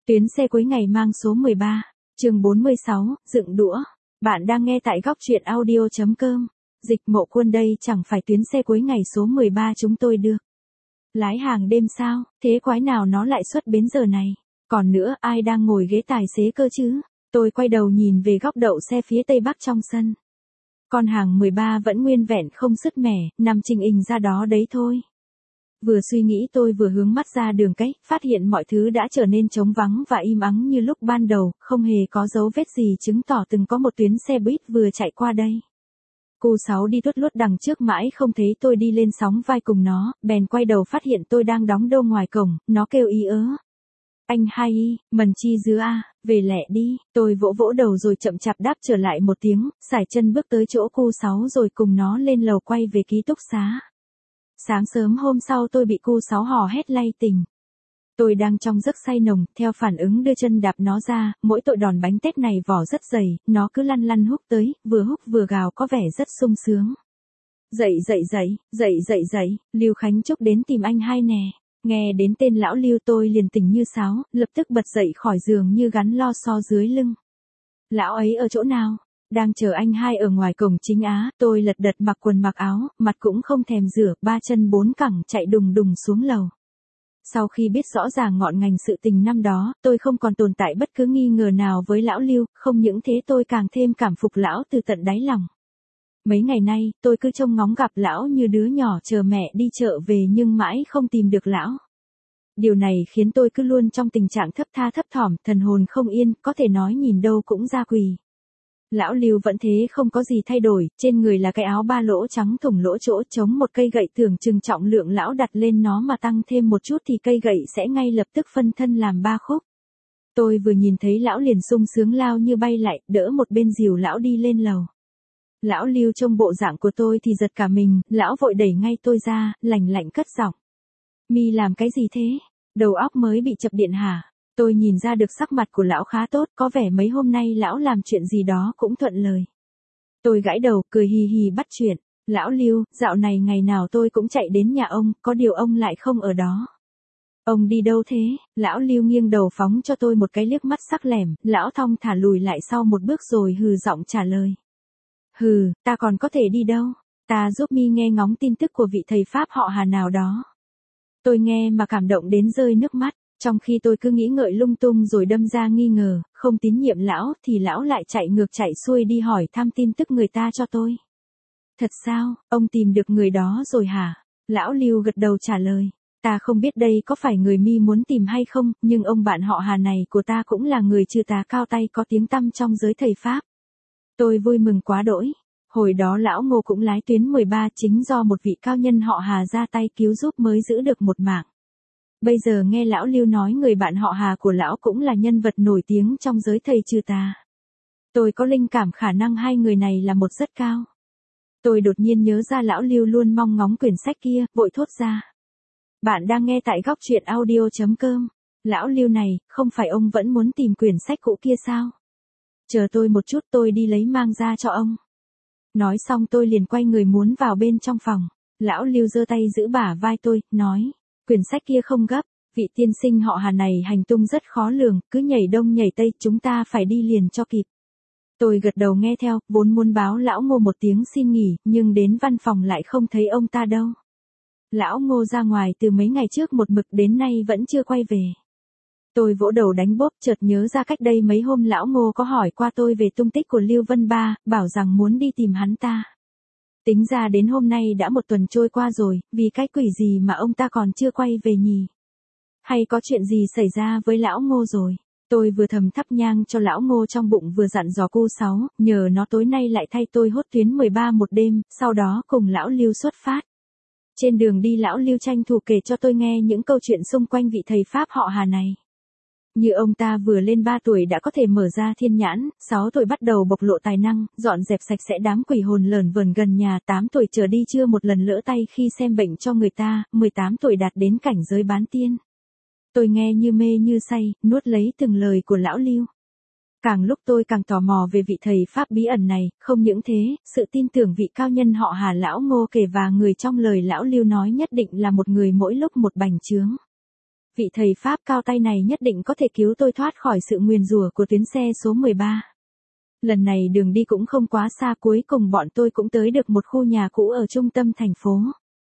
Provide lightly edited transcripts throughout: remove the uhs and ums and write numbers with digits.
Tuyến xe cuối ngày mang số 13, chương 46, dựng đũa. Bạn đang nghe tại góc truyện audio.com. Dịch Mộ Quân đây, chẳng phải tuyến xe cuối ngày số 13 chúng tôi được lái hàng đêm sao, thế quái nào nó lại xuất bến giờ này. Còn nữa, ai đang ngồi ghế tài xế cơ chứ? Tôi quay đầu nhìn về góc đậu xe phía tây bắc trong sân. Con hàng 13 vẫn nguyên vẹn không sứt mẻ, nằm trình hình ra đó đấy thôi. Vừa suy nghĩ tôi vừa hướng mắt ra đường cách, phát hiện mọi thứ đã trở nên trống vắng và im ắng như lúc ban đầu, không hề có dấu vết gì chứng tỏ từng có một tuyến xe buýt vừa chạy qua đây. Cô Sáu đi tuốt luốt đằng trước mãi không thấy tôi đi lên sóng vai cùng nó, bèn quay đầu phát hiện tôi đang đóng đâu ngoài cổng, nó kêu ý ớ. Anh hai y, mần chi dứa a, về lẹ đi, tôi vỗ vỗ đầu rồi chậm chạp đáp trở lại một tiếng, sải chân bước tới chỗ cô Sáu rồi cùng nó lên lầu quay về ký túc xá. Sáng sớm hôm sau tôi bị cô Sáu hò hét lay tỉnh. Tôi đang trong giấc say nồng, theo phản ứng đưa chân đạp nó ra, mỗi tội đòn bánh tét này vỏ rất dày, nó cứ lăn lăn húc tới, vừa húc vừa gào có vẻ rất sung sướng. Dậy, Lưu Khánh Trúc đến tìm anh hai nè. Nghe đến tên lão Lưu tôi liền tỉnh như sáo, lập tức bật dậy khỏi giường như gắn lo xo dưới lưng. Lão ấy ở chỗ nào? Đang chờ anh hai ở ngoài cổng chính á, tôi lật đật mặc quần mặc áo, mặt cũng không thèm rửa, ba chân bốn cẳng chạy đùng đùng xuống lầu. Sau khi biết rõ ràng ngọn ngành sự tình năm đó, tôi không còn tồn tại bất cứ nghi ngờ nào với lão Lưu, không những thế tôi càng thêm cảm phục lão từ tận đáy lòng. Mấy ngày nay, tôi cứ trông ngóng gặp lão như đứa nhỏ chờ mẹ đi chợ về nhưng mãi không tìm được lão. Điều này khiến tôi cứ luôn trong tình trạng thấp tha thấp thỏm, thần hồn không yên, có thể nói nhìn đâu cũng ra quỳ. Lão Lưu vẫn thế không có gì thay đổi, trên người là cái áo ba lỗ trắng thủng lỗ chỗ chống một cây gậy tưởng chừng trọng lượng lão đặt lên nó mà tăng thêm một chút thì cây gậy sẽ ngay lập tức phân thân làm ba khúc. Tôi vừa nhìn thấy lão liền sung sướng lao như bay lại, đỡ một bên dìu lão đi lên lầu. Lão Lưu trông bộ dạng của tôi thì giật cả mình, lão vội đẩy ngay tôi ra, lạnh lạnh cất giọng. Mi làm cái gì thế? Đầu óc mới bị chập điện hả? Tôi nhìn ra được sắc mặt của lão khá tốt, có vẻ mấy hôm nay lão làm chuyện gì đó cũng thuận lời. Tôi gãi đầu, cười hì hì bắt chuyện. Lão Lưu, dạo này ngày nào tôi cũng chạy đến nhà ông, có điều ông lại không ở đó. Ông đi đâu thế? Lão Lưu nghiêng đầu phóng cho tôi một cái liếc mắt sắc lẻm, lão thong thả lùi lại sau một bước rồi hừ giọng trả lời. Hừ, ta còn có thể đi đâu? Ta giúp Mi nghe ngóng tin tức của vị thầy Pháp họ Hà nào đó. Tôi nghe mà cảm động đến rơi nước mắt. Trong khi tôi cứ nghĩ ngợi lung tung rồi đâm ra nghi ngờ, không tín nhiệm lão, thì lão lại chạy ngược chạy xuôi đi hỏi thăm tin tức người ta cho tôi. Thật sao, ông tìm được người đó rồi hả? Lão Lưu gật đầu trả lời. Ta không biết đây có phải người Mi muốn tìm hay không, nhưng ông bạn họ Hà này của ta cũng là người trừ tà cao tay có tiếng tăm trong giới thầy Pháp. Tôi vui mừng quá đỗi. Hồi đó lão Ngô cũng lái tuyến 13 chính do một vị cao nhân họ Hà ra tay cứu giúp mới giữ được một mạng. Bây giờ nghe lão Lưu nói người bạn họ Hà của lão cũng là nhân vật nổi tiếng trong giới thầy trừ tà. Tôi có linh cảm khả năng hai người này là một rất cao. Tôi đột nhiên nhớ ra lão Lưu luôn mong ngóng quyển sách kia, vội thốt ra. Bạn đang nghe tại góc truyện audio.com. Lão Lưu này, không phải ông vẫn muốn tìm quyển sách cũ kia sao? Chờ tôi một chút tôi đi lấy mang ra cho ông. Nói xong tôi liền quay người muốn vào bên trong phòng. Lão Lưu giơ tay giữ bả vai tôi, nói. Quyển sách kia không gấp, vị tiên sinh họ Hà này hành tung rất khó lường, cứ nhảy đông nhảy tây, chúng ta phải đi liền cho kịp. Tôi gật đầu nghe theo, vốn muốn báo lão Ngô một tiếng xin nghỉ, nhưng đến văn phòng lại không thấy ông ta đâu. Lão Ngô ra ngoài từ mấy ngày trước một mực đến nay vẫn chưa quay về. Tôi vỗ đầu đánh bốp, chợt nhớ ra cách đây mấy hôm lão Ngô có hỏi qua tôi về tung tích của Lưu Vân Ba, bảo rằng muốn đi tìm hắn ta. Tính ra đến hôm nay đã một tuần trôi qua rồi, vì cái quỷ gì mà ông ta còn chưa quay về nhỉ? Hay có chuyện gì xảy ra với lão Ngô rồi? Tôi vừa thầm thắp nhang cho lão Ngô trong bụng vừa dặn dò cô Sáu, nhờ nó tối nay lại thay tôi hốt tuyến 13 một đêm, sau đó cùng lão Lưu xuất phát. Trên đường đi lão Lưu tranh thủ kể cho tôi nghe những câu chuyện xung quanh vị thầy Pháp họ Hà này. Như ông ta vừa lên 3 tuổi đã có thể mở ra thiên nhãn, 6 tuổi bắt đầu bộc lộ tài năng, dọn dẹp sạch sẽ đám quỷ hồn lởn vởn gần nhà, 8 tuổi trở đi chưa một lần lỡ tay khi xem bệnh cho người ta, 18 tuổi đạt đến cảnh giới bán tiên. Tôi nghe như mê như say, nuốt lấy từng lời của lão Lưu. Càng lúc tôi càng tò mò về vị thầy Pháp bí ẩn này, không những thế, sự tin tưởng vị cao nhân họ Hà lão Ngô kể và người trong lời lão Lưu nói nhất định là một người mỗi lúc một bành trướng. Vị thầy Pháp cao tay này nhất định có thể cứu tôi thoát khỏi sự nguyền rủa của tuyến xe số 13. Lần này đường đi cũng không quá xa, cuối cùng bọn tôi cũng tới được một khu nhà cũ ở trung tâm thành phố.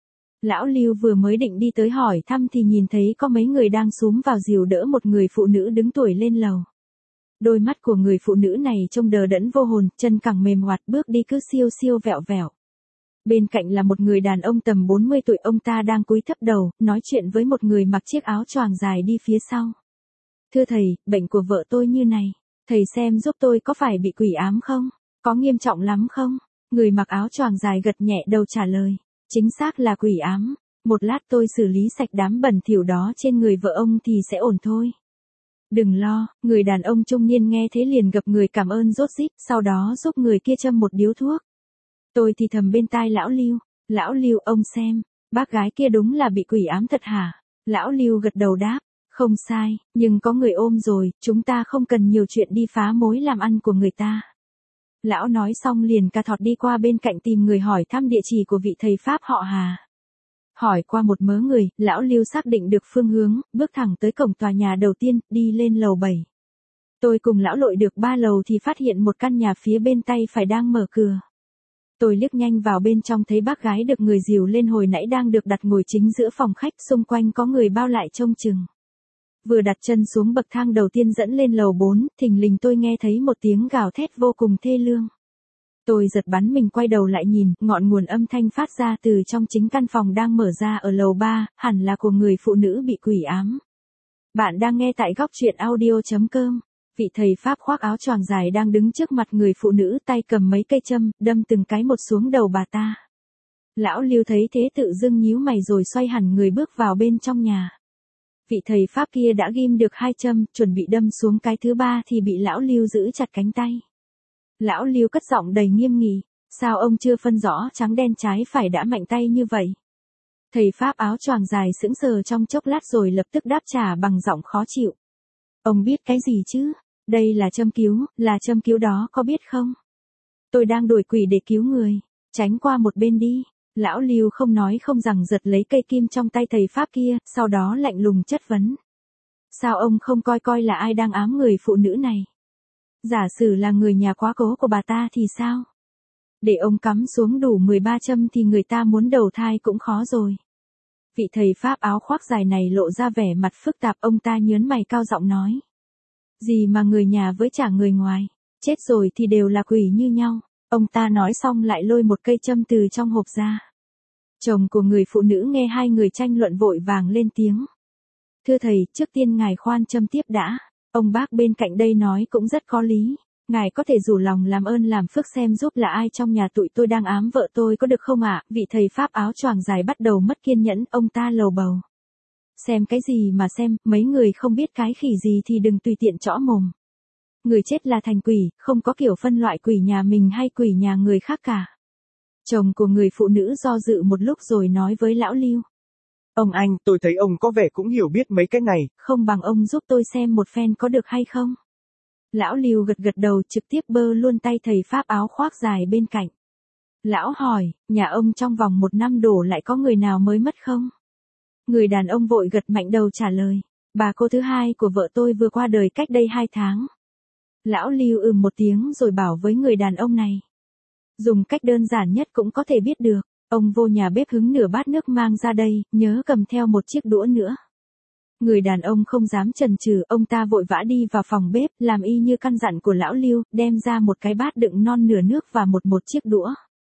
Lão Lưu vừa mới định đi tới hỏi thăm thì nhìn thấy có mấy người đang xúm vào dìu đỡ một người phụ nữ đứng tuổi lên lầu. Đôi mắt của người phụ nữ này trông đờ đẫn vô hồn, chân cẳng mềm oặt, bước đi cứ siêu siêu vẹo vẹo. Bên cạnh là một người đàn ông tầm 40 tuổi, ông ta đang cúi thấp đầu, nói chuyện với một người mặc chiếc áo choàng dài đi phía sau. Thưa thầy, bệnh của vợ tôi như này, thầy xem giúp tôi có phải bị quỷ ám không? Có nghiêm trọng lắm không? Người mặc áo choàng dài gật nhẹ đầu trả lời, chính xác là quỷ ám, một lát tôi xử lý sạch đám bẩn thỉu đó trên người vợ ông thì sẽ ổn thôi. Đừng lo, người đàn ông trung niên nghe thế liền gập người cảm ơn rốt rít, sau đó giúp người kia châm một điếu thuốc. Tôi thì thầm bên tai Lão Lưu ông xem, bác gái kia đúng là bị quỷ ám thật hả? Lão Lưu gật đầu đáp, không sai, nhưng có người ôm rồi, chúng ta không cần nhiều chuyện đi phá mối làm ăn của người ta. Lão nói xong liền ca thọt đi qua bên cạnh tìm người hỏi thăm địa chỉ của vị thầy Pháp họ Hà. Hỏi qua một mớ người, lão Lưu xác định được phương hướng, bước thẳng tới cổng tòa nhà đầu tiên, đi lên lầu 7. Tôi cùng lão lội được 3 lầu thì phát hiện một căn nhà phía bên tay phải đang mở cửa. Tôi liếc nhanh vào bên trong thấy bác gái được người dìu lên hồi nãy đang được đặt ngồi chính giữa phòng khách, xung quanh có người bao lại trông chừng. Vừa đặt chân xuống bậc thang đầu tiên dẫn lên lầu 4, thình lình tôi nghe thấy một tiếng gào thét vô cùng thê lương. Tôi giật bắn mình quay đầu lại nhìn, ngọn nguồn âm thanh phát ra từ trong chính căn phòng đang mở ra ở lầu 3, hẳn là của người phụ nữ bị quỷ ám. Bạn đang nghe tại góc truyện audio.com. Vị thầy Pháp khoác áo choàng dài đang đứng trước mặt người phụ nữ, tay cầm mấy cây châm, đâm từng cái một xuống đầu bà ta. Lão Lưu thấy thế tự dưng nhíu mày rồi xoay hẳn người bước vào bên trong nhà. Vị thầy Pháp kia đã ghim được 2 châm, chuẩn bị đâm xuống cái thứ 3 thì bị lão Lưu giữ chặt cánh tay. Lão Lưu cất giọng đầy nghiêm nghị, sao ông chưa phân rõ trắng đen trái phải đã mạnh tay như vậy? Thầy Pháp áo choàng dài sững sờ trong chốc lát rồi lập tức đáp trả bằng giọng khó chịu. Ông biết cái gì chứ? Đây là châm cứu, là châm cứu đó có biết không? Tôi đang đuổi quỷ để cứu người, tránh qua một bên đi. Lão Lưu không nói không rằng giật lấy cây kim trong tay thầy Pháp kia, sau đó lạnh lùng chất vấn. Sao ông không coi là ai đang ám người phụ nữ này? Giả sử là người nhà quá cố của bà ta thì sao? Để ông cắm xuống đủ 13 châm thì người ta muốn đầu thai cũng khó rồi. Vị thầy Pháp áo khoác dài này lộ ra vẻ mặt phức tạp, ông ta nhớn mày cao giọng nói. Gì mà người nhà với chả người ngoài, chết rồi thì đều là quỷ như nhau. Ông ta nói xong lại lôi một cây châm từ trong hộp ra. Chồng của người phụ nữ nghe hai người tranh luận vội vàng lên tiếng. Thưa thầy, trước tiên ngài khoan châm tiếp đã. Ông bác bên cạnh đây nói cũng rất có lý. Ngài có thể rủ lòng làm ơn làm phước xem giúp là ai trong nhà tụi tôi đang ám vợ tôi có được không ạ? Vị thầy Pháp áo choàng dài bắt đầu mất kiên nhẫn, ông ta lầu bầu. Xem cái gì mà xem, mấy người không biết cái khỉ gì thì đừng tùy tiện chõ mồm. Người chết là thành quỷ, không có kiểu phân loại quỷ nhà mình hay quỷ nhà người khác cả. Chồng của người phụ nữ do dự một lúc rồi nói với lão Lưu. Ông anh, tôi thấy ông có vẻ cũng hiểu biết mấy cái này. Không bằng ông giúp tôi xem một phen có được hay không? Lão Lưu gật gật đầu, trực tiếp bơ luôn tay thầy Pháp áo khoác dài bên cạnh. Lão hỏi, nhà ông trong vòng 1 năm đổ lại có người nào mới mất không? Người đàn ông vội gật mạnh đầu trả lời. Bà cô thứ hai của vợ tôi vừa qua đời cách đây 2 tháng. Lão Lưu một tiếng rồi bảo với người đàn ông này. Dùng cách đơn giản nhất cũng có thể biết được. Ông vô nhà bếp hứng nửa bát nước mang ra đây, nhớ cầm theo một chiếc đũa nữa. Người đàn ông không dám chần chừ, ông ta vội vã đi vào phòng bếp, làm y như căn dặn của lão Lưu, đem ra một cái bát đựng non nửa nước và một chiếc đũa.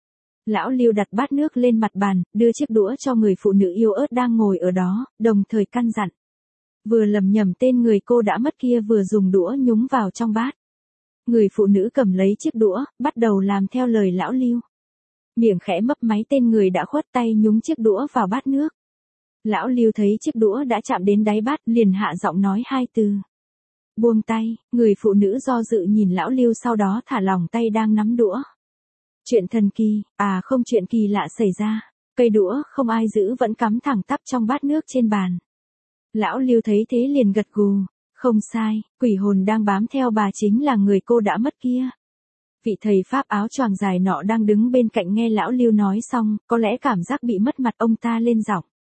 Lão Lưu đặt bát nước lên mặt bàn, đưa chiếc đũa cho người phụ nữ yếu ớt đang ngồi ở đó, đồng thời căn dặn. Vừa lầm nhầm tên người cô đã mất kia vừa dùng đũa nhúng vào trong bát. Người phụ nữ cầm lấy chiếc đũa, bắt đầu làm theo lời lão Lưu. Miệng khẽ mấp máy, tên người đã khuất tay nhúng chiếc đũa vào bát nước. Lão Lưu thấy chiếc đũa đã chạm đến đáy bát, liền hạ giọng nói 2 từ. Buông tay. Người phụ nữ do dự nhìn lão Lưu, sau đó thả lỏng tay đang nắm đũa. Chuyện thần kỳ, không, chuyện kỳ lạ xảy ra. Cây đũa không ai giữ vẫn cắm thẳng tắp trong bát nước trên bàn. Lão Lưu thấy thế liền gật gù. Không sai, quỷ hồn đang bám theo bà chính là người cô đã mất kia. Vị thầy Pháp áo choàng dài nọ đang đứng bên cạnh nghe lão Lưu nói xong, có lẽ cảm giác bị mất mặt, ông ta lên giọng.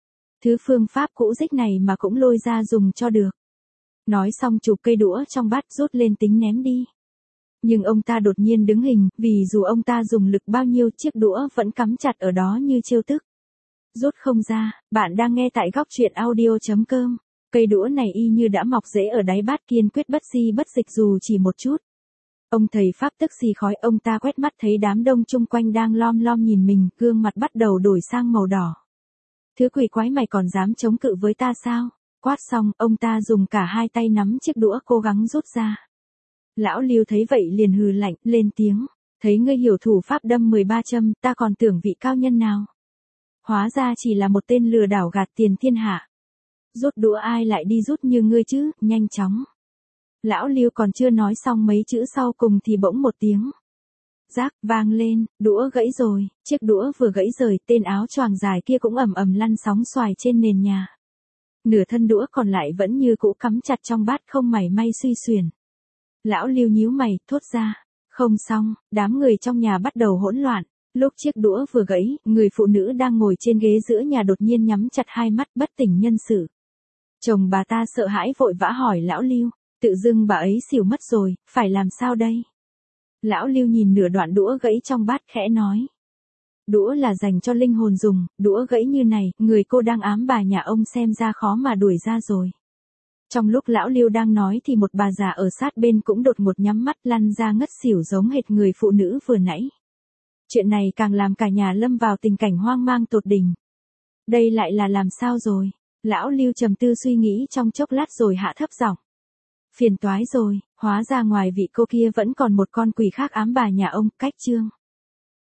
Thứ phương pháp cũ dích này mà cũng lôi ra dùng cho được. Nói xong chụp cây đũa trong bát rút lên tính ném đi. Nhưng ông ta đột nhiên đứng hình, vì dù ông ta dùng lực bao nhiêu chiếc đũa vẫn cắm chặt ở đó như trêu tức. Rút không ra, bạn đang nghe tại góc truyện audio.com. Cây đũa này y như đã mọc rễ ở đáy bát, kiên quyết bất di bất dịch dù chỉ một chút. Ông thầy Pháp tức xì khói, ông ta quét mắt thấy đám đông chung quanh đang lom lom nhìn mình, gương mặt bắt đầu đổi sang màu đỏ. Thứ quỷ quái, mày còn dám chống cự với ta sao? Quát xong, ông ta dùng cả hai tay nắm chiếc đũa cố gắng rút ra. Lão Lưu thấy vậy liền hừ lạnh, lên tiếng. Thấy ngươi hiểu thủ pháp đâm 13 châm, ta còn tưởng vị cao nhân nào. Hóa ra chỉ là một tên lừa đảo gạt tiền thiên hạ. Rút đũa ai lại đi rút như ngươi chứ, nhanh chóng. Lão Lưu còn chưa nói xong mấy chữ sau cùng thì bỗng một tiếng rác vang lên, đũa gãy rồi, chiếc đũa vừa gãy rời, tên áo choàng dài kia cũng ầm ầm lăn sóng xoài trên nền nhà. Nửa thân đũa còn lại vẫn như cũ cắm chặt trong bát, không mảy may suy xuyển. Lão Lưu nhíu mày, thốt ra, không xong, đám người trong nhà bắt đầu hỗn loạn. Lúc chiếc đũa vừa gãy, người phụ nữ đang ngồi trên ghế giữa nhà đột nhiên nhắm chặt hai mắt, bất tỉnh nhân sự. Chồng bà ta sợ hãi vội vã hỏi lão Lưu, tự dưng bà ấy xỉu mất rồi, phải làm sao đây? Lão Lưu nhìn nửa đoạn đũa gãy trong bát khẽ nói. Đũa là dành cho linh hồn dùng, đũa gãy như này, người cô đang ám bà nhà ông xem ra khó mà đuổi ra rồi. Trong lúc lão Lưu đang nói thì một bà già ở sát bên cũng đột ngột nhắm mắt lăn ra ngất xỉu giống hệt người phụ nữ vừa nãy. Chuyện này càng làm cả nhà lâm vào tình cảnh hoang mang tột đỉnh. Đây lại là làm sao rồi? Lão Lưu trầm tư suy nghĩ trong chốc lát rồi hạ thấp giọng. Phiền toái rồi, hóa ra ngoài vị cô kia vẫn còn một con quỷ khác ám bà nhà ông, cách chương.